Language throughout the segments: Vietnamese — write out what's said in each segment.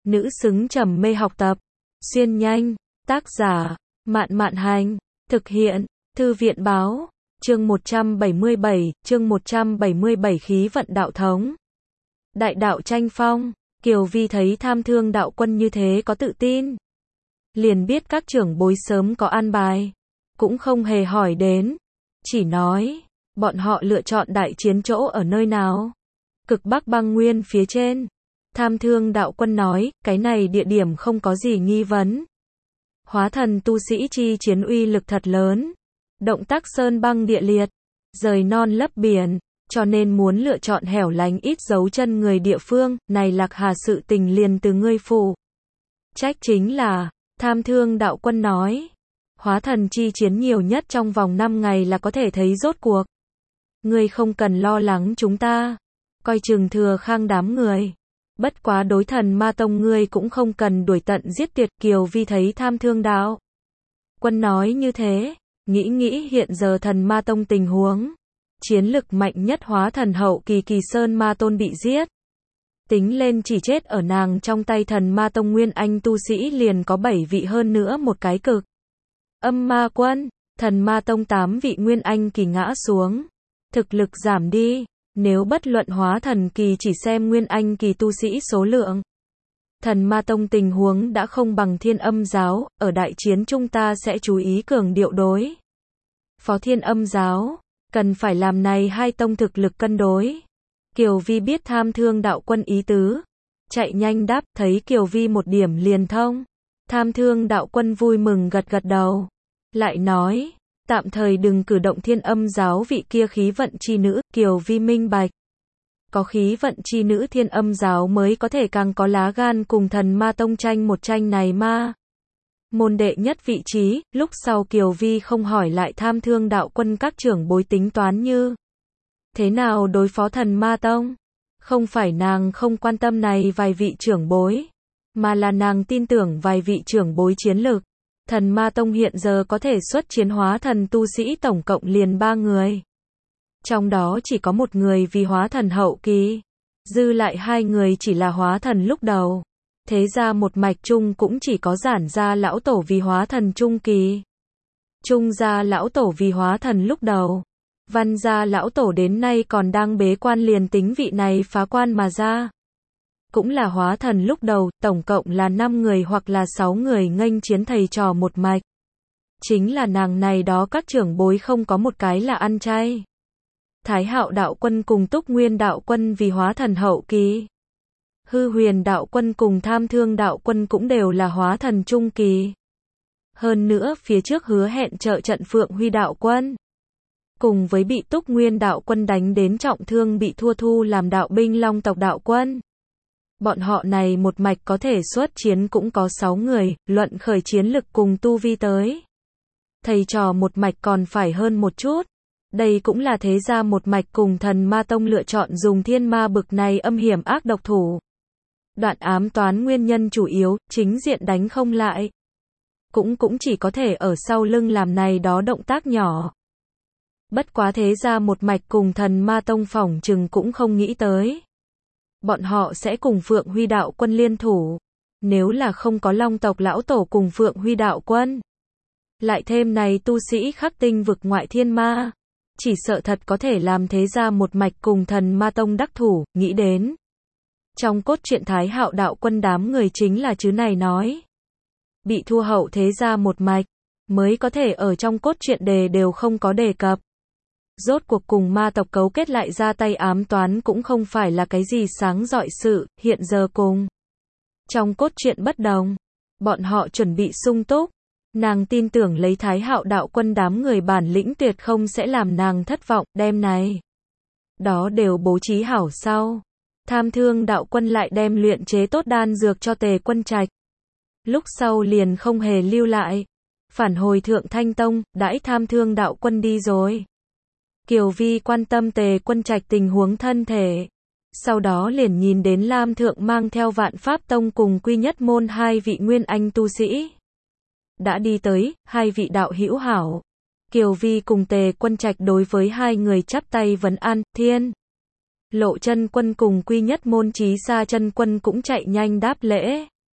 nữ xứng trầm mê học tập. Xuyên nhanh, tác giả, Mạn Mạn Hành, thực hiện, Thư viện Báo, chương 177 khí vận đạo thống. Đại đạo tranh phong, Kiều Vi thấy Tham Thương đạo quân như thế có tự tin. Liền biết các trưởng bối sớm có an bài, cũng không hề hỏi đến, chỉ nói, bọn họ lựa chọn đại chiến chỗ ở nơi nào. Cực Bắc băng nguyên phía trên. Tham Thương đạo quân nói, cái này địa điểm không có gì nghi vấn. Hóa thần tu sĩ chi chiến uy lực thật lớn. Động tác sơn băng địa liệt, rời non lấp biển, cho nên muốn lựa chọn hẻo lánh ít dấu chân người địa phương, này Lạc Hà sự tình liền từ ngươi phụ. Trách chính là, Tham Thương đạo quân nói, hóa thần chi chiến nhiều nhất trong vòng 5 ngày là có thể thấy rốt cuộc. Ngươi không cần lo lắng chúng ta, coi chừng Thừa Khang đám người. Bất quá đối Thần Ma Tông ngươi cũng không cần đuổi tận giết tuyệt. Kiều Vi thấy Tham Thương đạo quân nói như thế, nghĩ hiện giờ Thần Ma Tông tình huống. Chiến lực mạnh nhất hóa thần hậu kỳ Kỳ Sơn Ma Tôn bị giết. Tính lên chỉ chết ở nàng trong tay Thần Ma Tông nguyên anh tu sĩ liền có 7 vị, hơn nữa một cái cực âm ma quân. Thần Ma Tông 8 vị nguyên anh kỳ ngã xuống, thực lực giảm đi. Nếu bất luận hóa thần kỳ chỉ xem nguyên anh kỳ tu sĩ số lượng, Thần Ma Tông tình huống đã không bằng Thiên Âm giáo. Ở đại chiến chúng ta sẽ chú ý cường điệu đối phó Thiên Âm giáo, cần phải làm này hai tông thực lực cân đối. Kiều Vi biết Tham Thương đạo quân ý tứ, chạy nhanh đáp, thấy Kiều Vi một điểm liền thông. Tham Thương đạo quân vui mừng gật gật đầu, lại nói, tạm thời đừng cử động Thiên Âm giáo vị kia khí vận chi nữ. Kiều Vi minh bạch, có khí vận chi nữ Thiên Âm giáo mới có thể càng có lá gan cùng Thần Ma Tông tranh một tranh này ma môn đệ nhất vị trí. Lúc sau Kiều Vi không hỏi lại Tham Thương đạo quân các trưởng bối tính toán như thế nào đối phó Thần Ma Tông. Không phải nàng không quan tâm này vài vị trưởng bối, mà là nàng tin tưởng vài vị trưởng bối chiến lực. Thần Ma Tông hiện giờ có thể xuất chiến hóa thần tu sĩ tổng cộng liền 3 người. Trong đó chỉ có một người vì hóa thần hậu kỳ, dư lại 2 người chỉ là hóa thần lúc đầu. Thế ra một mạch chung cũng chỉ có Giản gia lão tổ vì hóa thần trung kỳ, Trung gia lão tổ vì hóa thần lúc đầu, Văn gia lão tổ đến nay còn đang bế quan, liền tính vị này phá quan mà ra, cũng là hóa thần lúc đầu. Tổng cộng là 5 người hoặc là 6 người nghênh chiến thầy trò một mạch. Chính là nàng này đó các trưởng bối không có một cái là ăn chay. Thái Hạo đạo quân cùng Túc Nguyên đạo quân vì hóa thần hậu kỳ. Hư Huyền đạo quân cùng Tham Thương đạo quân cũng đều là hóa thần trung kỳ. Hơn nữa phía trước hứa hẹn trợ trận Phượng Huy đạo quân, cùng với bị Túc Nguyên đạo quân đánh đến trọng thương bị thua thu làm đạo binh Long tộc đạo quân. Bọn họ này một mạch có thể xuất chiến cũng có 6 người, luận khởi chiến lực cùng tu vi tới. Thầy trò một mạch còn phải hơn một chút. Đây cũng là thế ra một mạch cùng Thần Ma Tông lựa chọn dùng thiên ma bực này âm hiểm ác độc thủ đoạn ám toán nguyên nhân chủ yếu. Chính diện đánh không lại, cũng chỉ có thể ở sau lưng làm này đó động tác nhỏ. Bất quá thế ra một mạch cùng Thần Ma Tông phỏng chừng cũng không nghĩ tới bọn họ sẽ cùng Phượng Huy đạo quân liên thủ. Nếu là không có Long tộc lão tổ cùng Phượng Huy đạo quân, lại thêm này tu sĩ Khắc Tinh vực ngoại thiên ma, chỉ sợ thật có thể làm thế ra một mạch cùng Thần Ma Tông đắc thủ. Nghĩ đến trong cốt truyện Thái Hạo đạo quân đám người chính là chứ này nói, bị thua hậu thế ra một mạch, mới có thể ở trong cốt truyện đều không có đề cập. Rốt cuộc cùng ma tộc cấu kết lại ra tay ám toán cũng không phải là cái gì sáng rọi sự. Hiện giờ cùng trong cốt truyện bất đồng, bọn họ chuẩn bị sung túc. Nàng tin tưởng lấy Thái Hạo đạo quân đám người bản lĩnh tuyệt không sẽ làm nàng thất vọng. Đem này đó đều bố trí hảo sau, Tham Thương đạo quân lại đem luyện chế tốt đan dược cho Tề Quân Trạch. Lúc sau liền không hề lưu lại, phản hồi Thượng Thanh Tông. Đãi Tham Thương đạo quân đi rồi, Kiều Vi quan tâm Tề Quân Trạch tình huống thân thể. Sau đó liền nhìn đến Lam Thượng mang theo Vạn Pháp Tông cùng Quy Nhất Môn 2 vị nguyên anh tu sĩ đã đi tới. 2 vị đạo hữu hảo. Kiều Vi cùng Tề Quân Trạch đối với 2 người chắp tay vấn an. Thiên Lộ chân quân cùng Quy Nhất Môn Chí Sa chân quân cũng chạy nhanh đáp lễ.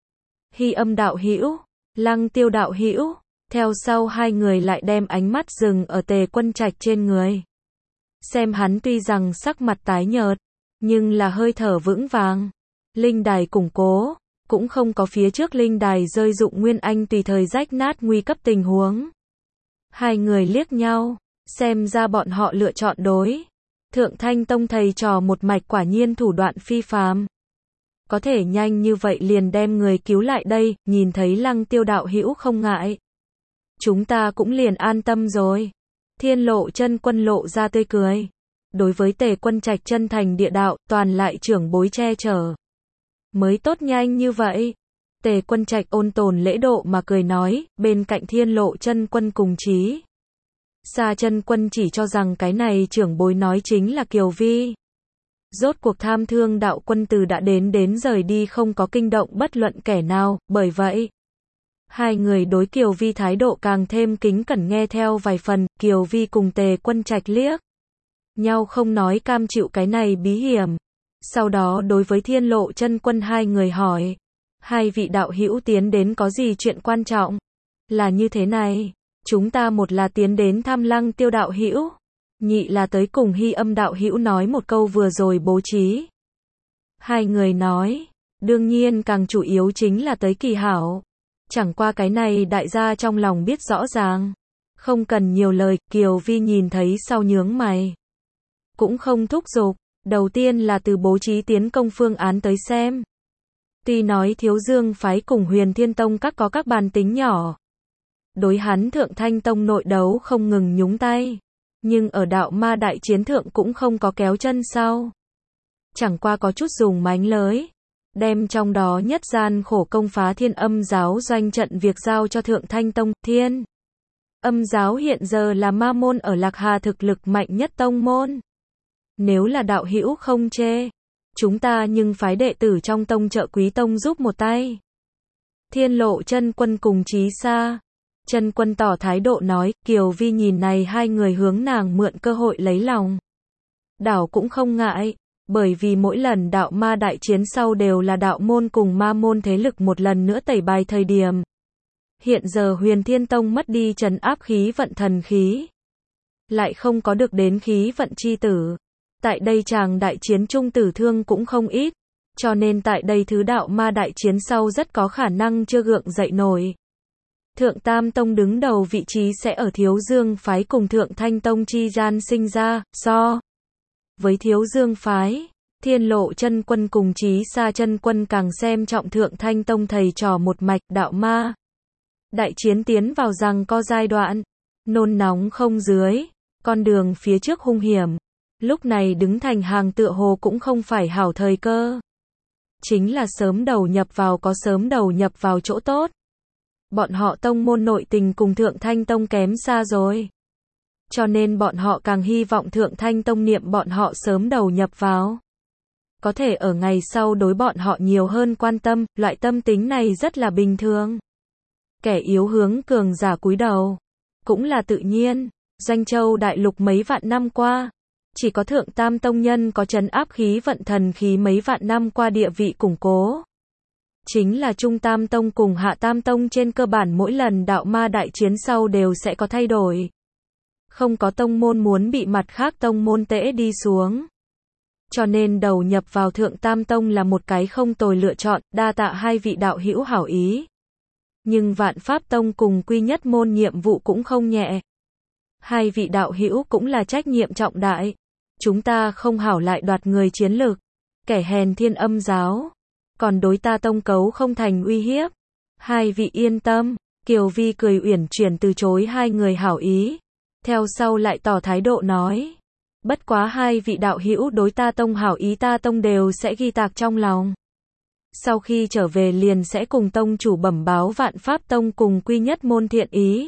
Hy Âm đạo hữu, Lăng Tiêu đạo hữu. Theo sau hai người lại đem ánh mắt dừng ở Tề Quân Trạch trên người. Xem hắn tuy rằng sắc mặt tái nhợt, nhưng là hơi thở vững vàng. Linh đài củng cố, cũng không có phía trước linh đài rơi dụng nguyên anh tùy thời rách nát nguy cấp tình huống. Hai người liếc nhau, xem ra bọn họ lựa chọn đối. Thượng Thanh Tông thầy trò một mạch quả nhiên thủ đoạn phi phàm. Có thể nhanh như vậy liền đem người cứu lại đây, nhìn thấy Lăng Tiêu đạo hữu không ngại. Chúng ta cũng liền an tâm rồi. Thiên Lộ Chân Quân lộ ra tươi cười. Đối với Tề Quân Trạch chân thành địa đạo, toàn lại trưởng bối che chở. Mới tốt nhanh như vậy. Tề Quân Trạch ôn tồn lễ độ mà cười nói, bên cạnh Thiên Lộ Chân Quân cùng chí. Sa Chân Quân chỉ cho rằng cái này trưởng bối nói chính là Kiều Vi. Rốt cuộc Tham Thương đạo quân từ đã đến rời đi không có kinh động bất luận kẻ nào, bởi vậy hai người đối Kiều Vi thái độ càng thêm kính cẩn nghe theo vài phần. Kiều Vi cùng Tề Quân Trạch liếc nhau không nói cam chịu cái này bí hiểm. Sau đó đối với Thiên Lộ Chân Quân hai người hỏi, hai vị đạo hữu tiến đến có gì chuyện quan trọng? Là như thế này, chúng ta một là tiến đến thăm Lăng Tiêu đạo hữu, nhị là tới cùng Hy Âm đạo hữu nói một câu vừa rồi bố trí. Hai người nói, đương nhiên càng chủ yếu chính là tới kỳ hảo. Chẳng qua cái này đại gia trong lòng biết rõ ràng. Không cần nhiều lời, Kiều Vi nhìn thấy sau nhướng mày. Cũng không thúc giục, đầu tiên là từ bố trí tiến công phương án tới xem. Tuy nói Thiếu Dương phái cùng Huyền Thiên Tông các có các bàn tính nhỏ. Đối hắn Thượng Thanh Tông nội đấu không ngừng nhúng tay. Nhưng ở đạo ma đại chiến thượng cũng không có kéo chân sau. Chẳng qua có chút dùng mánh lới. Đem trong đó nhất gian khổ công phá Thiên Âm giáo doanh trận việc giao cho Thượng Thanh Tông. Thiên Âm giáo hiện giờ là ma môn ở Lạc Hà thực lực mạnh nhất tông môn. Nếu là đạo hữu không chê, chúng ta nhưng phái đệ tử trong tông trợ Quý Tông giúp một tay. Thiên Lộ Chân Quân cùng Chí Sa Chân Quân tỏ thái độ nói. Kiều Vi nhìn này hai người hướng nàng mượn cơ hội lấy lòng. Đảo cũng không ngại, bởi vì mỗi lần đạo ma đại chiến sau đều là đạo môn cùng ma môn thế lực một lần nữa tẩy bài thời điểm. Hiện giờ Huyền Thiên Tông mất đi trấn áp khí vận thần khí, lại không có được đến khí vận chi tử. Tại đây chàng đại chiến trung tử thương cũng không ít, cho nên tại đây thứ đạo ma đại chiến sau rất có khả năng chưa gượng dậy nổi. Thượng Tam Tông đứng đầu vị trí sẽ ở Thiếu Dương phái cùng Thượng Thanh Tông chi gian sinh ra. So với Thiếu Dương phái, Thiên Lộ Chân Quân cùng Chí Sa Chân Quân càng xem trọng Thượng Thanh Tông thầy trò một mạch. Đạo ma đại chiến tiến vào giằng co giai đoạn, nôn nóng không dưới, con đường phía trước hung hiểm. Lúc này đứng thành hàng tựa hồ cũng không phải hảo thời cơ. Chính là sớm đầu nhập vào có sớm đầu nhập vào chỗ tốt. Bọn họ tông môn nội tình cùng Thượng Thanh Tông kém xa rồi. Cho nên bọn họ càng hy vọng Thượng Thanh Tông niệm bọn họ sớm đầu nhập vào. Có thể ở ngày sau đối bọn họ nhiều hơn quan tâm, loại tâm tính này rất là bình thường. Kẻ yếu hướng cường giả cúi đầu, cũng là tự nhiên. Doanh Châu đại lục mấy vạn năm qua, chỉ có Thượng Tam Tông nhân có trấn áp khí vận thần khí mấy vạn năm qua địa vị củng cố. Chính là Trung Tam Tông cùng Hạ Tam Tông trên cơ bản mỗi lần đạo ma đại chiến sau đều sẽ có thay đổi. Không có tông môn muốn bị mặt khác tông môn tễ đi xuống. Cho nên đầu nhập vào Thượng Tam Tông là một cái không tồi lựa chọn. Đa tạ hai vị đạo hữu hảo ý. Nhưng Vạn Pháp Tông cùng Quy Nhất môn nhiệm vụ cũng không nhẹ. Hai vị đạo hữu cũng là trách nhiệm trọng đại. Chúng ta không hảo lại đoạt người chiến lực. Kẻ hèn Thiên Âm giáo, còn đối ta tông cấu không thành uy hiếp. Hai vị yên tâm. Kiều Vi cười uyển chuyển từ chối hai người hảo ý. Theo sau lại tỏ thái độ nói, bất quá hai vị đạo hữu đối ta tông hảo ý ta tông đều sẽ ghi tạc trong lòng. Sau khi trở về liền sẽ cùng tông chủ bẩm báo Vạn Pháp Tông cùng Quy Nhất môn thiện ý.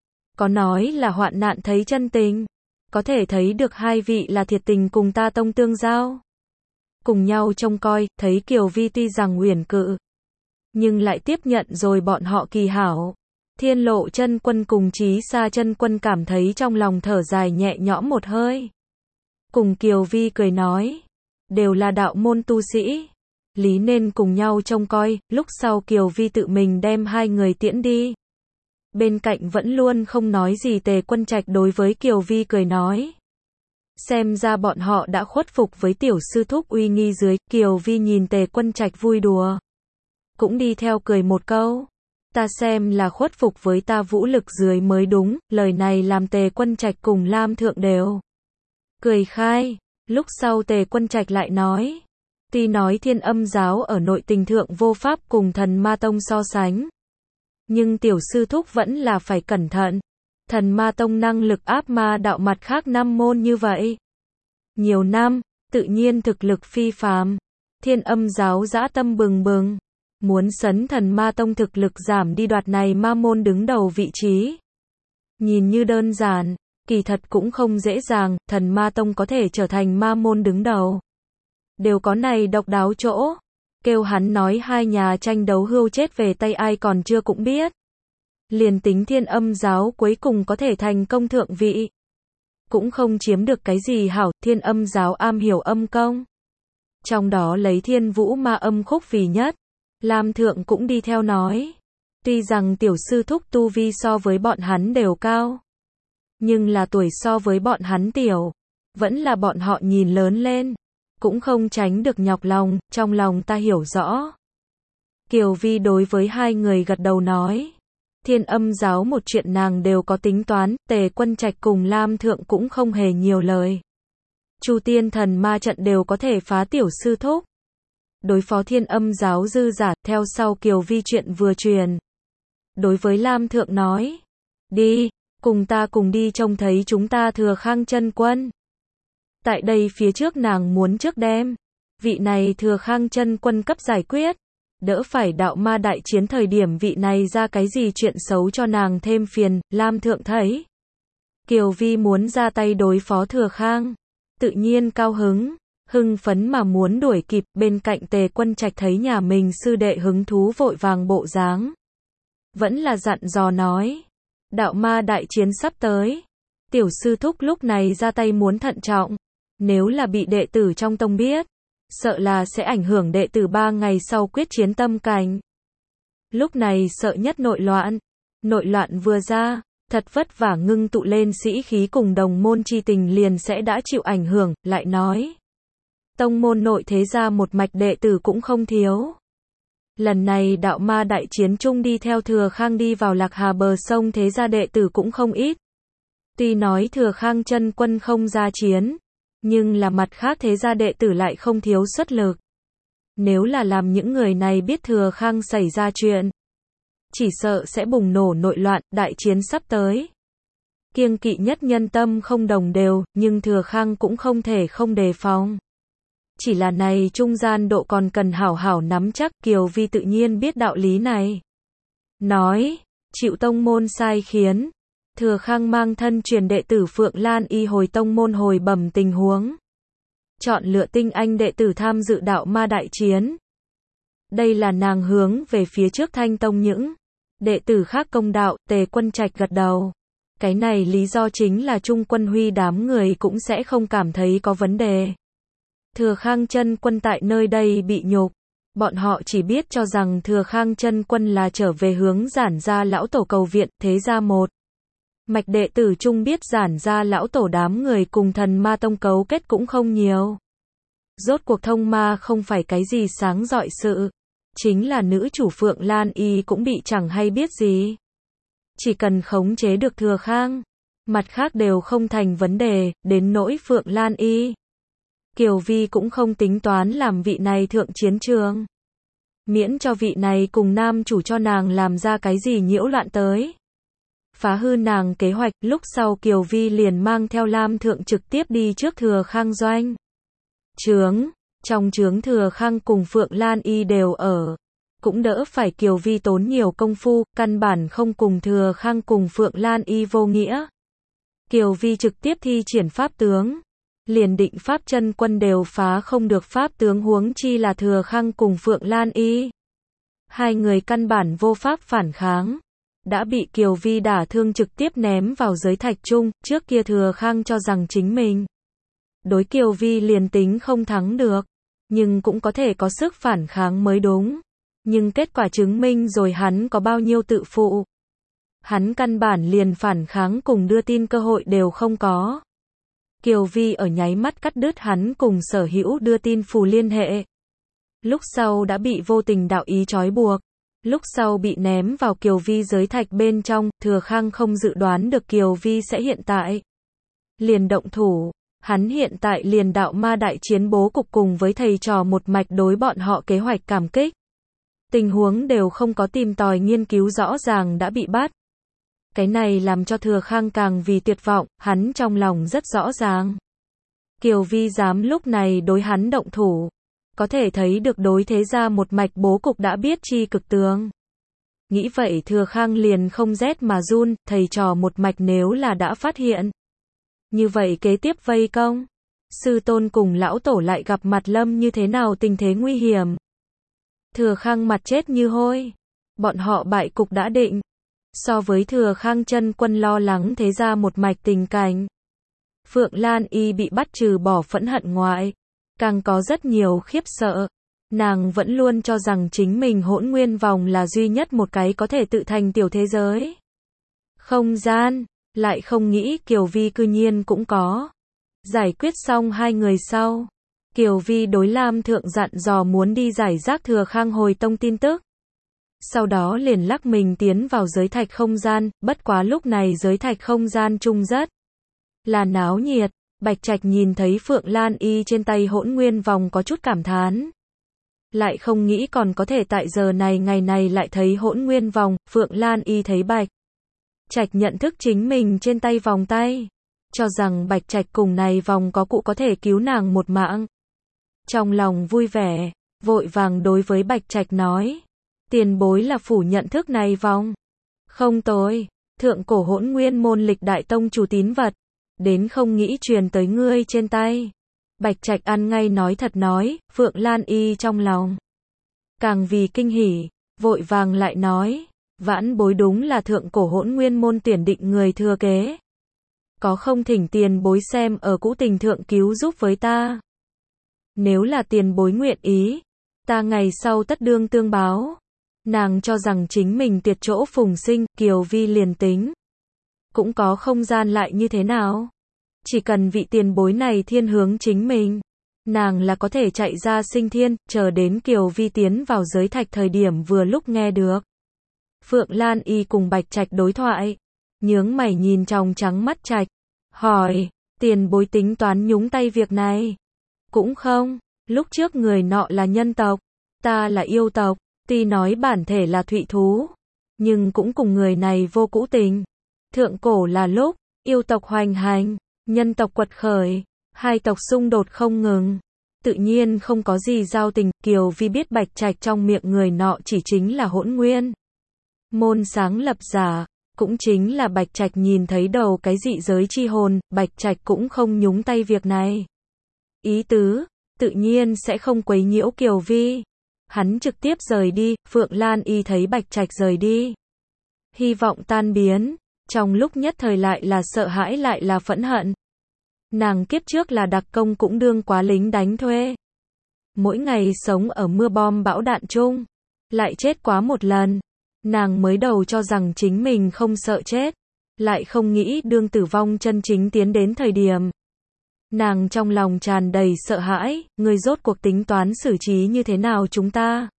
Có nói là hoạn nạn thấy chân tình, có thể thấy được hai vị là thiệt tình cùng ta tông tương giao. Cùng nhau trông coi, thấy Kiều Vi tuy rằng uyển cự, nhưng lại tiếp nhận rồi bọn họ kỳ hảo. Thiên Lộ Chân Quân cùng Chí Sa Chân Quân cảm thấy trong lòng thở dài nhẹ nhõm một hơi. Cùng Kiều Vi cười nói, đều là đạo môn tu sĩ, lý nên cùng nhau trông coi, lúc sau Kiều Vi tự mình đem hai người tiễn đi. Bên cạnh vẫn luôn không nói gì Tề Quân Trạch đối với Kiều Vi cười nói. Xem ra bọn họ đã khuất phục với tiểu sư thúc uy nghi dưới, Kiều Vi nhìn Tề Quân Trạch vui đùa. Cũng đi theo cười một câu. Ta xem là khuất phục với ta vũ lực dưới mới đúng, lời này làm Tề Quân Trạch cùng Lam Thượng đều cười khai. Lúc sau Tề Quân Trạch lại nói. Tuy nói Thiên Âm giáo ở nội tình thượng vô pháp cùng Thần Ma Tông so sánh. Nhưng tiểu sư thúc vẫn là phải cẩn thận. Thần Ma Tông năng lực áp ma đạo mặt khác 5 môn như vậy. Nhiều năm, tự nhiên thực lực phi phàm. Thiên Âm giáo dã tâm bừng bừng. Muốn sấn Thần Ma Tông thực lực giảm đi đoạt này ma môn đứng đầu vị trí. Nhìn như đơn giản, kỳ thật cũng không dễ dàng, Thần Ma Tông có thể trở thành ma môn đứng đầu. Đều có này độc đáo chỗ. Kêu hắn nói hai nhà tranh đấu hươu chết về tay ai còn chưa cũng biết. Liền tính Thiên Âm giáo cuối cùng có thể thành công thượng vị. Cũng không chiếm được cái gì hảo, Thiên Âm giáo am hiểu âm công. Trong đó lấy Thiên Vũ ma âm khúc vì nhất. Lam Thượng cũng đi theo nói. Tuy rằng tiểu sư thúc tu vi so với bọn hắn đều cao. Nhưng là tuổi so với bọn hắn tiểu. Vẫn là bọn họ nhìn lớn lên. Cũng không tránh được nhọc lòng, trong lòng ta hiểu rõ. Kiều Vi đối với hai người gật đầu nói. Thiên Âm giáo một chuyện nàng đều có tính toán, Tề Quân Trạch cùng Lam Thượng cũng không hề nhiều lời. Chu Tiên Thần Ma trận đều có thể phá tiểu sư thúc. Đối phó Thiên Âm giáo dư giả, theo sau Kiều Vi chuyện vừa truyền. Đối với Lam Thượng nói. Đi, cùng ta cùng đi trông thấy chúng ta Thừa Khang chân quân. Tại đây phía trước nàng muốn trước đem. Vị này Thừa Khang chân quân cấp giải quyết. Đỡ phải đạo ma đại chiến thời điểm vị này ra cái gì chuyện xấu cho nàng thêm phiền, Lam Thượng thấy. Kiều Vi muốn ra tay đối phó Thừa Khang. Tự nhiên cao hứng, hưng phấn mà muốn đuổi kịp, bên cạnh Tề Quân Trạch thấy nhà mình sư đệ hứng thú vội vàng bộ dáng. Vẫn là dặn dò nói. Đạo ma đại chiến sắp tới. Tiểu sư thúc lúc này ra tay muốn thận trọng. Nếu là bị đệ tử trong tông biết. Sợ là sẽ ảnh hưởng đệ tử 3 ngày sau quyết chiến tâm cảnh. Lúc này sợ nhất nội loạn. Nội loạn vừa ra, thật vất vả ngưng tụ lên sĩ khí cùng đồng môn chi tình liền sẽ đã chịu ảnh hưởng, lại nói. Tông môn nội thế gia một mạch đệ tử cũng không thiếu. Lần này đạo ma đại chiến chung đi theo Thừa Khang đi vào Lạc Hà bờ sông thế gia đệ tử cũng không ít. Tuy nói Thừa Khang chân quân không ra chiến. Nhưng là mặt khác thế gia đệ tử lại không thiếu xuất lực. Nếu là làm những người này biết Thừa Khang xảy ra chuyện. Chỉ sợ sẽ bùng nổ nội loạn, đại chiến sắp tới. Kiêng kỵ nhất nhân tâm không đồng đều, nhưng Thừa Khang cũng không thể không đề phòng. Chỉ là này trung gian độ còn cần hảo hảo nắm chắc, Kiều Vi tự nhiên biết đạo lý này. Nói, chịu tông môn sai khiến. Thừa Khang mang thân truyền đệ tử Phượng Lan Y hồi tông môn hồi bẩm tình huống. Chọn lựa tinh anh đệ tử tham dự đạo ma đại chiến. Đây là nàng hướng về phía trước Thanh Tông những đệ tử khác công đạo, Tề Quân Trạch gật đầu. Cái này lý do chính là Trung Quân Huy đám người cũng sẽ không cảm thấy có vấn đề. Thừa Khang chân quân tại nơi đây bị nhục. Bọn họ chỉ biết cho rằng Thừa Khang chân quân là trở về hướng Giản gia lão tổ cầu viện, thế ra một. Mạch đệ tử chung biết Giản gia lão tổ đám người cùng Thần Ma Tông cấu kết cũng không nhiều. Rốt cuộc thông ma không phải cái gì sáng rọi sự. Chính là nữ chủ Phượng Lan Y cũng bị chẳng hay biết gì. Chỉ cần khống chế được Thừa Khang. Mặt khác đều không thành vấn đề, đến nỗi Phượng Lan Y. Kiều Vi cũng không tính toán làm vị này thượng chiến trường. Miễn cho vị này cùng nam chủ cho nàng làm ra cái gì nhiễu loạn tới. Phá hư nàng kế hoạch, lúc sau Kiều Vi liền mang theo Lam Thượng trực tiếp đi trước Thừa Khang doanh. Trong trướng Thừa Khang cùng Phượng Lan Y đều ở. Cũng đỡ phải Kiều Vi tốn nhiều công phu, căn bản không cùng Thừa Khang cùng Phượng Lan Y vô nghĩa. Kiều Vi trực tiếp thi triển pháp tướng. Liền định pháp chân quân đều phá không được pháp tướng huống chi là Thừa Khang cùng Phượng Lan Y. Hai người căn bản vô pháp phản kháng. Đã bị Kiều Vi đả thương trực tiếp ném vào giới thạch chung, trước kia Thừa Khang cho rằng chính mình. Đối Kiều Vi liền tính không thắng được. nhưng cũng có thể có sức phản kháng mới đúng. Nhưng kết quả chứng minh rồi hắn có bao nhiêu tự phụ. Hắn căn bản liền phản kháng cùng đưa tin cơ hội đều không có. Kiều Vi ở nháy mắt cắt đứt hắn cùng Sở Hữu đưa tin phù liên hệ. Lúc sau đã bị vô tình đạo ý trói buộc. Lúc sau bị ném vào Kiều Vi giới thạch bên trong, Thừa Khang không dự đoán được Kiều Vi sẽ hiện tại liền động thủ. Hắn hiện tại liền đạo ma đại chiến bố cục cùng với thầy trò một mạch đối bọn họ kế hoạch cảm kích. Tình huống đều không có tìm tòi nghiên cứu rõ ràng đã bị bắt. Cái này làm cho Thừa Khang càng vì tuyệt vọng, hắn trong lòng rất rõ ràng. Kiều Vi dám lúc này đối hắn động thủ. Có thể thấy được đối thế gia một mạch bố cục đã biết chi cực tường. Nghĩ vậy Thừa Khang liền không rét mà run, thầy trò một mạch nếu là đã phát hiện. Như vậy kế tiếp vây công. Sư tôn cùng lão tổ lại gặp mặt lâm như thế nào tình thế nguy hiểm. Thừa Khang mặt chết như hôi. Bọn họ bại cục đã định. So với Thừa Khang chân quân lo lắng thế gia một mạch tình cảnh. Phượng Lan Y bị bắt trừ bỏ phẫn hận ngoại. Càng có rất nhiều khiếp sợ. Nàng vẫn luôn cho rằng chính mình hỗn nguyên vòng là duy nhất một cái có thể tự thành tiểu thế giới. Không gian, lại không nghĩ Kiều Vi cư nhiên cũng có. Giải quyết xong hai người sau. Kiều Vi đối Lam Thượng dặn dò muốn đi giải rác Thừa Khang hồi tông tin tức. Sau đó liền lắc mình tiến vào giới thạch không gian, bất quá lúc này giới thạch không gian chung rất là náo nhiệt. Bạch Trạch nhìn thấy Phượng Lan Y trên tay hỗn nguyên vòng có chút cảm thán. Lại không nghĩ còn có thể tại giờ này ngày này lại thấy hỗn nguyên vòng, Phượng Lan Y thấy Bạch Trạch nhận thức chính mình trên tay vòng tay. Cho rằng Bạch Trạch cùng này vòng có cụ có thể cứu nàng một mạng. Trong lòng vui vẻ, vội vàng đối với Bạch Trạch nói. Tiền bối là phủ nhận thức này vòng. Không tồi, thượng cổ hỗn nguyên môn lịch đại tông chủ tín vật. Đến không nghĩ truyền tới ngươi trên tay. Bạch Trạch ăn ngay nói thật nói, Phượng Lan Y trong lòng càng vì kinh hỉ, vội vàng lại nói, vãn bối đúng là thượng cổ hỗn nguyên môn tuyển định người thừa kế. Có không thỉnh tiền bối xem ở cũ tình thượng cứu giúp với ta. Nếu là tiền bối nguyện ý, ta ngày sau tất đương tương báo. Nàng cho rằng chính mình tuyệt chỗ phùng sinh, Kiều Vi liền tính. Cũng có không gian lại như thế nào? Chỉ cần vị tiền bối này thiên hướng chính mình. Nàng là có thể chạy ra sinh thiên, chờ đến Kiều Vi tiến vào giới thạch thời điểm vừa lúc nghe được. Phượng Lan Y cùng Bạch Trạch đối thoại. Nhướng mày nhìn trong trắng mắt Trạch. Hỏi, tiền bối tính toán nhúng tay việc này? Cũng không, lúc trước người nọ là nhân tộc, ta là yêu tộc, tuy nói bản thể là thụy thú, nhưng cũng cùng người này vô cũ tình. Thượng cổ là lúc, yêu tộc hoành hành, nhân tộc quật khởi, hai tộc xung đột không ngừng. Tự nhiên không có gì giao tình, Kiều Vi biết Bạch Trạch trong miệng người nọ chỉ chính là hỗn nguyên môn sáng lập giả, cũng chính là Bạch Trạch nhìn thấy đầu cái dị giới chi hồn, Bạch Trạch cũng không nhúng tay việc này. Ý tứ, tự nhiên sẽ không quấy nhiễu Kiều Vi. Hắn trực tiếp rời đi, Phượng Lan Y thấy Bạch Trạch rời đi. Hy vọng tan biến, trong lúc nhất thời lại là sợ hãi lại là phẫn hận. Nàng kiếp trước là đặc công cũng đương quá lính đánh thuê. Mỗi ngày sống ở mưa bom bão đạn chung, lại chết quá một lần. Nàng mới đầu cho rằng chính mình không sợ chết, lại không nghĩ đương tử vong chân chính tiến đến thời điểm. Nàng trong lòng tràn đầy sợ hãi, người rốt cuộc tính toán xử trí như thế nào chúng ta?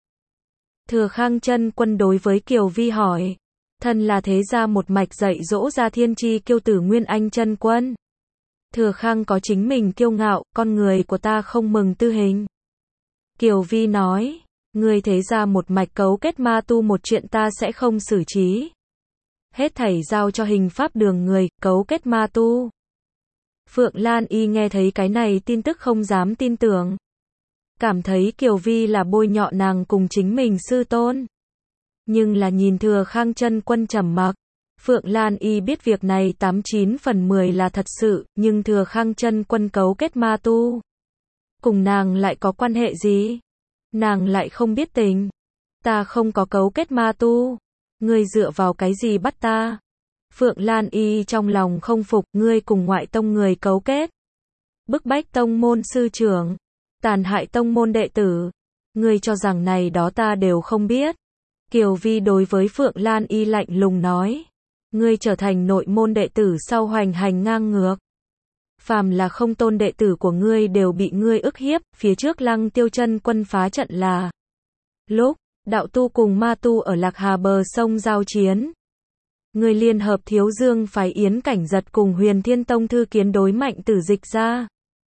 Thừa Khang chân quân đối với Kiều Vi hỏi, thân là thế gia một mạch dạy dỗ ra thiên chi kiêu tử Nguyên Anh chân quân. Thừa Khang có chính mình kiêu ngạo, con người của ta không mừng tư hình. Kiều Vi nói, người thế gia một mạch cấu kết ma tu một chuyện ta sẽ không xử trí. Hết thảy giao cho hình pháp đường người, cấu kết ma tu. Phượng Lan Y nghe thấy cái này tin tức không dám tin tưởng. Cảm thấy Kiều Vi là bôi nhọ nàng cùng chính mình sư tôn. Nhưng là nhìn Thừa Khang chân quân trầm mặc. Phượng Lan Y biết việc này 89 phần 10 là thật sự, nhưng Thừa Khang chân quân cấu kết ma tu. Cùng nàng lại có quan hệ gì? Nàng lại không biết tình. Ta không có cấu kết ma tu. Ngươi dựa vào cái gì bắt ta? Phượng Lan Y trong lòng không phục, ngươi cùng ngoại tông người cấu kết. Bức bách tông môn sư trưởng. tàn hại tông môn đệ tử. Ngươi cho rằng này đó ta đều không biết. Kiều Vi đối với Phượng Lan Y lạnh lùng nói. Ngươi trở thành nội môn đệ tử sau hoành hành ngang ngược. Phàm là không tôn đệ tử của ngươi đều bị ngươi ức hiếp, phía trước Lăng Tiêu Chân quân phá trận là lúc đạo tu cùng ma tu ở Lạc Hà bờ sông giao chiến. Ngươi liên hợp Thiếu Dương phái Yến Cảnh Giật cùng Huyền Thiên Tông thư kiến đối Mạnh Tử Dịch ra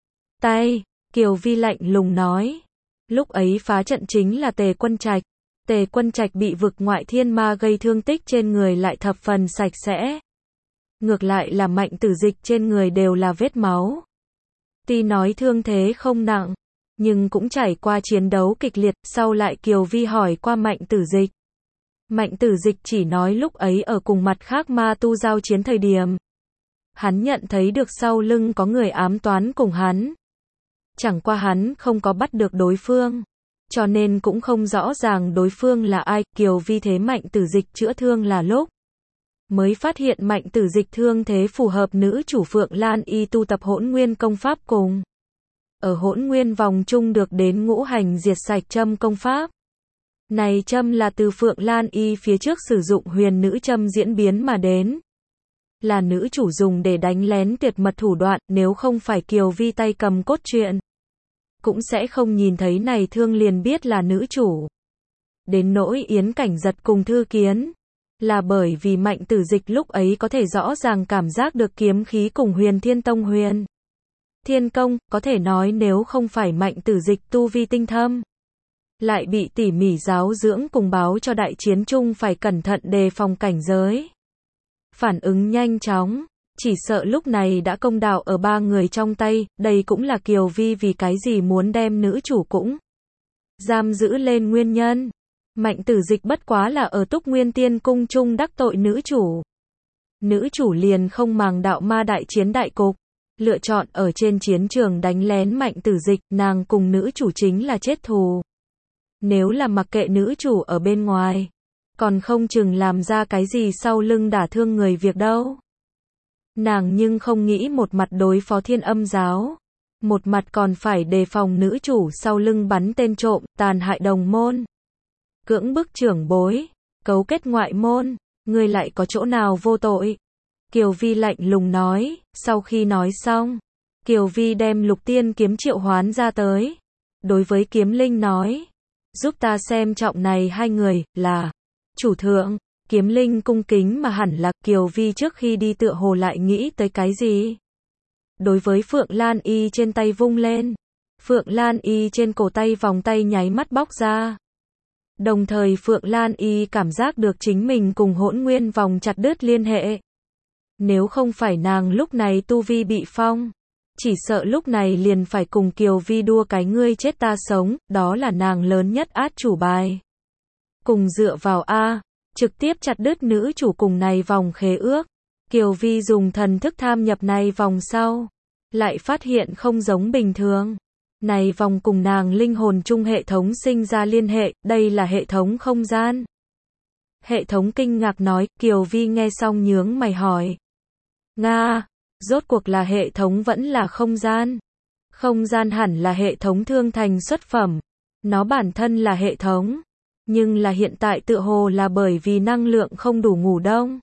tay. Kiều Vi lạnh lùng nói. Lúc ấy phá trận chính là Tề Quân Trạch. Tề Quân Trạch bị vực ngoại thiên ma gây thương tích trên người lại thập phần sạch sẽ. Ngược lại là Mạnh Tử Dịch trên người đều là vết máu. Tuy nói thương thế không nặng, nhưng cũng trải qua chiến đấu kịch liệt. Sau lại Kiều Vi hỏi qua Mạnh Tử Dịch. Mạnh Tử Dịch chỉ nói lúc ấy ở cùng mặt khác ma tu giao chiến thời điểm. Hắn nhận thấy được sau lưng có người ám toán cùng hắn. Chẳng qua hắn không có bắt được đối phương. Cho nên cũng không rõ ràng đối phương là ai. Kiều Vi thế Mạnh Tử Dịch chữa thương là lúc mới phát hiện Mạnh Tử Dịch thương thế phù hợp nữ chủ Phượng Lan Y tu tập Hỗn Nguyên công pháp cùng. Ở Hỗn Nguyên vòng chung được đến ngũ hành diệt sạch châm công pháp. Này châm là từ Phượng Lan Y phía trước sử dụng huyền nữ châm diễn biến mà đến. Là nữ chủ dùng để đánh lén tuyệt mật thủ đoạn, nếu không phải Kiều Vi tay cầm cốt truyện. Cũng sẽ không nhìn thấy này thương liền biết là nữ chủ. Đến nỗi Yến Cảnh Giật cùng thư kiến. Là bởi vì Mạnh Tử Dịch lúc ấy có thể rõ ràng cảm giác được kiếm khí cùng Huyền Thiên Tông Huyền Thiên Công, có thể nói nếu không phải Mạnh Tử Dịch tu vi tinh thâm. Lại bị tỉ mỉ giáo dưỡng cùng báo cho đại chiến chung phải cẩn thận đề phòng cảnh giới. Phản ứng nhanh chóng, chỉ sợ lúc này đã công đạo ở ba người trong tay, đây cũng là Kiều Vi vì cái gì muốn đem nữ chủ cũng giam giữ lên nguyên nhân. Mạnh Tử Dịch bất quá là ở Túc Nguyên Tiên Cung chung đắc tội nữ chủ. Nữ chủ liền không màng đạo ma đại chiến đại cục, lựa chọn ở trên chiến trường đánh lén Mạnh Tử Dịch, nàng cùng nữ chủ chính là chết thù. Nếu là mặc kệ nữ chủ ở bên ngoài, còn không chừng làm ra cái gì sau lưng đả thương người việc đâu. Nàng nhưng không nghĩ một mặt đối phó Thiên Âm giáo, một mặt còn phải đề phòng nữ chủ sau lưng bắn tên trộm, tàn hại đồng môn. Cưỡng bức trưởng bối, cấu kết ngoại môn, ngươi lại có chỗ nào vô tội? Kiều Vi lạnh lùng nói. Sau khi nói xong, Kiều Vi đem Lục Tiên kiếm triệu hoán ra tới. Đối với Kiếm Linh nói, giúp ta xem trọng này hai người, là chủ thượng. Kiếm Linh cung kính mà hẳn là. Kiều Vi trước khi đi tựa hồ lại nghĩ tới cái gì. Đối với Phượng Lan Y trên tay vung lên. Phượng Lan Y trên cổ tay vòng tay nháy mắt bóc ra. Đồng thời Phượng Lan Y cảm giác được chính mình cùng Hỗn Nguyên vòng chặt đứt liên hệ. Nếu không phải nàng lúc này tu vi bị phong, chỉ sợ lúc này liền phải cùng Kiều Vi đua cái ngươi chết ta sống, đó là nàng lớn nhất át chủ bài. Cùng dựa vào trực tiếp chặt đứt nữ chủ cùng này vòng khế ước. Kiều Vi dùng thần thức tham nhập này vòng sau, lại phát hiện không giống bình thường. Này vòng cùng nàng linh hồn chung hệ thống sinh ra liên hệ, đây là hệ thống không gian. Hệ thống kinh ngạc nói. Kiều Vi nghe xong nhướng mày hỏi. Nga, rốt cuộc là hệ thống vẫn là không gian? Không gian hẳn là hệ thống thương thành xuất phẩm. Nó bản thân là hệ thống. Nhưng là hiện tại tựa hồ là bởi vì năng lượng không đủ ngủ đông.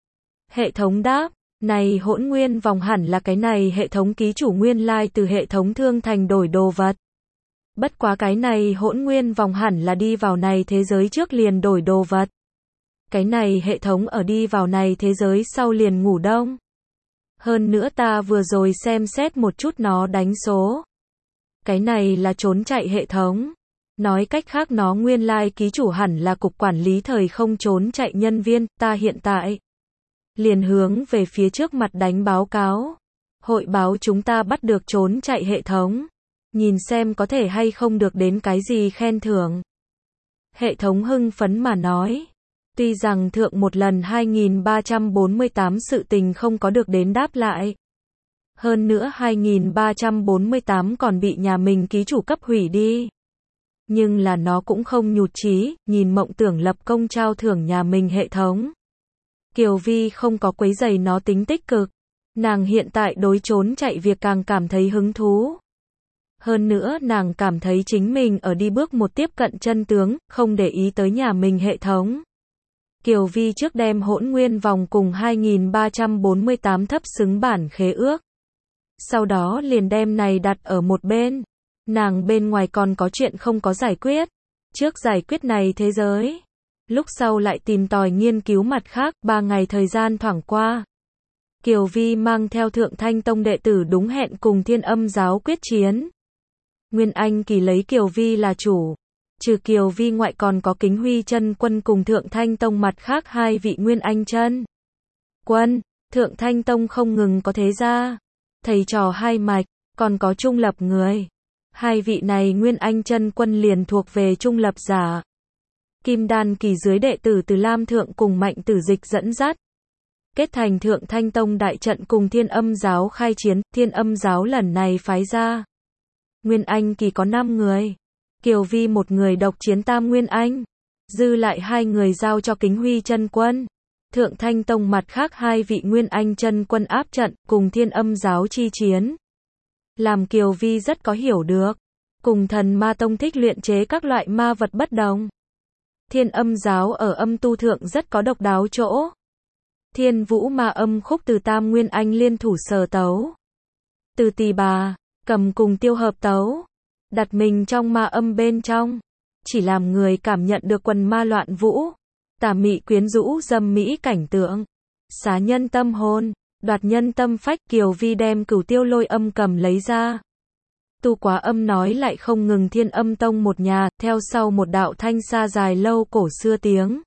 Hệ thống đáp. Này Hỗn Nguyên vòng hẳn là cái này hệ thống ký chủ nguyên lai từ hệ thống thương thành đổi đồ vật. Bất quá cái này Hỗn Nguyên vòng hẳn là đi vào này thế giới trước liền đổi đồ vật. Cái này hệ thống ở đi vào này thế giới sau liền ngủ đông. Hơn nữa ta vừa rồi xem xét một chút nó đánh số. Cái này là trốn chạy hệ thống. Nói cách khác nó nguyên lai ký chủ hẳn là cục quản lý thời không trốn chạy nhân viên, ta hiện tại liền hướng về phía trước mặt đánh báo cáo. Hội báo chúng ta bắt được trốn chạy hệ thống. Nhìn xem có thể hay không được đến cái gì khen thưởng. Hệ thống hưng phấn mà nói. Tuy rằng thượng một lần 2348 sự tình không có được đến đáp lại. Hơn nữa 2348 còn bị nhà mình ký chủ cấp hủy đi. Nhưng là nó cũng không nhụt chí, nhìn mộng tưởng lập công trao thưởng nhà mình hệ thống. Kiều Vi không có quấy rầy nó tính tích cực. Nàng hiện tại đối trốn chạy việc càng cảm thấy hứng thú. Hơn nữa nàng cảm thấy chính mình ở đi bước một tiếp cận chân tướng, không để ý tới nhà mình hệ thống. Kiều Vi trước đem hỗn nguyên vòng cùng 2348 thấp xứng bản khế ước. Sau đó liền đem này đặt ở một bên. Nàng bên ngoài còn có chuyện không có giải quyết. Trước giải quyết này thế giới. Lúc sau lại tìm tòi nghiên cứu mặt khác, 3 ngày thời gian thoảng qua. Kiều Vi mang theo Thượng Thanh Tông đệ tử đúng hẹn cùng Thiên Âm giáo quyết chiến. Nguyên Anh Kỳ lấy Kiều Vi là chủ. Trừ Kiều Vi ngoại còn có Kính Huy chân quân cùng Thượng Thanh Tông mặt khác 2 vị Nguyên Anh chân quân. Thượng Thanh Tông không ngừng có thế gia, thầy trò hai mạch, còn có trung lập người. 2 vị này Nguyên Anh chân quân liền thuộc về trung lập giả. Kim Đan Kỳ dưới đệ tử Từ Lam Thượng cùng Mạnh Tử Dịch dẫn dắt. Kết thành Thượng Thanh Tông đại trận cùng Thiên Âm giáo khai chiến. Thiên Âm giáo lần này phái ra Nguyên Anh Kỳ có 5 người. Kiều Vi một người độc chiến tam Nguyên Anh. Dư lại 2 người giao cho Kính Huy chân quân. Thượng Thanh Tông mặt khác 2 vị Nguyên Anh chân quân áp trận cùng Thiên Âm giáo chi chiến. Làm Kiều Vi rất có hiểu được. Cùng Thần Ma Tông thích luyện chế các loại ma vật bất đồng. Thiên Âm giáo ở âm tu thượng rất có độc đáo chỗ. Thiên Vũ Ma Âm Khúc từ tam Nguyên Anh liên thủ sở tấu. Từ Tỳ Bà, cầm cùng tiêu hợp tấu. Đặt mình trong ma âm bên trong. Chỉ làm người cảm nhận được quần ma loạn vũ. Tà mị quyến rũ dâm mỹ cảnh tượng. Xá nhân tâm hồn, đoạt nhân tâm phách. Kiều Vi đem Cửu Tiêu Lôi Âm cầm lấy ra. Tu Quá Âm nói lại không ngừng Thiên Âm Tông một nhà, theo sau một đạo thanh xa dài lâu cổ xưa tiếng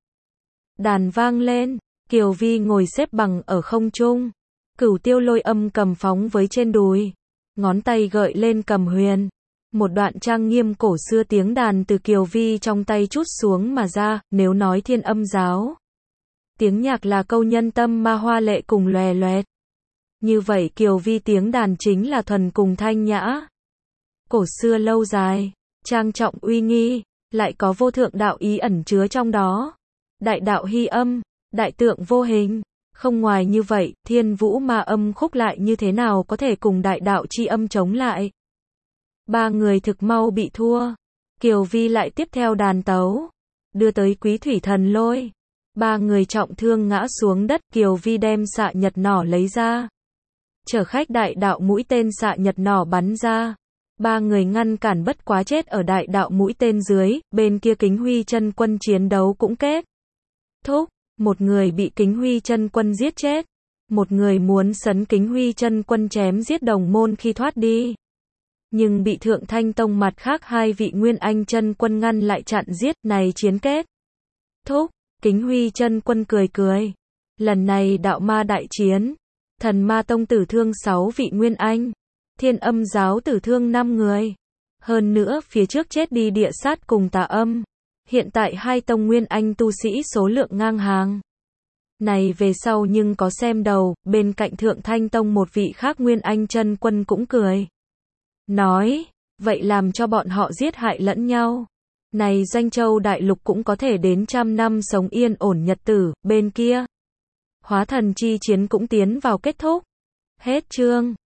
đàn vang lên. Kiều Vi ngồi xếp bằng ở không trung. Cửu Tiêu Lôi Âm cầm phóng với trên đùi. Ngón tay gợi lên cầm huyền. Một đoạn trang nghiêm cổ xưa tiếng đàn từ Kiều Vi trong tay trút xuống mà ra. Nếu nói Thiên Âm giáo, tiếng nhạc là câu nhân tâm ma hoa lệ cùng lòe loẹt. Như vậy Kiều Vi tiếng đàn chính là thuần cùng thanh nhã. Cổ xưa lâu dài, trang trọng uy nghi, lại có vô thượng đạo ý ẩn chứa trong đó. Đại đạo hy âm, đại tượng vô hình. Không ngoài như vậy, Thiên Vũ Ma Âm Khúc lại như thế nào có thể cùng đại đạo chi âm chống lại. 3 người thực mau bị thua. Kiều Vi lại tiếp theo đàn tấu. Đưa tới Quý Thủy Thần Lôi. 3 người trọng thương ngã xuống đất. Kiều Vi đem xạ nhật nỏ lấy ra. Chở khách đại đạo mũi tên xạ nhật nỏ bắn ra. 3 người ngăn cản bất quá chết ở đại đạo mũi tên dưới. Bên kia Kính Huy chân quân chiến đấu cũng kết thúc. Một người bị Kính Huy chân quân giết chết. Một người muốn sấn Kính Huy chân quân chém giết đồng môn khi thoát đi. Nhưng bị Thượng Thanh Tông mặt khác 2 vị Nguyên Anh chân quân ngăn lại chặn giết. Này chiến kết thúc. Kính Huy chân quân cười cười. Lần này đạo ma đại chiến. Thần Ma Tông tử thương 6 vị Nguyên Anh. Thiên Âm giáo tử thương 5 người. Hơn nữa phía trước chết đi Địa Sát cùng Tà Âm. Hiện tại 2 tông Nguyên Anh tu sĩ số lượng ngang hàng. Này về sau nhưng có xem đầu. Bên cạnh Thượng Thanh Tông một vị khác Nguyên Anh chân quân cũng cười. Nói, vậy làm cho bọn họ giết hại lẫn nhau. Này Doanh Châu đại lục cũng có thể đến 100 năm sống yên ổn nhật tử. Bên kia, Hóa Thần chi chiến cũng tiến vào kết thúc. Hết chương.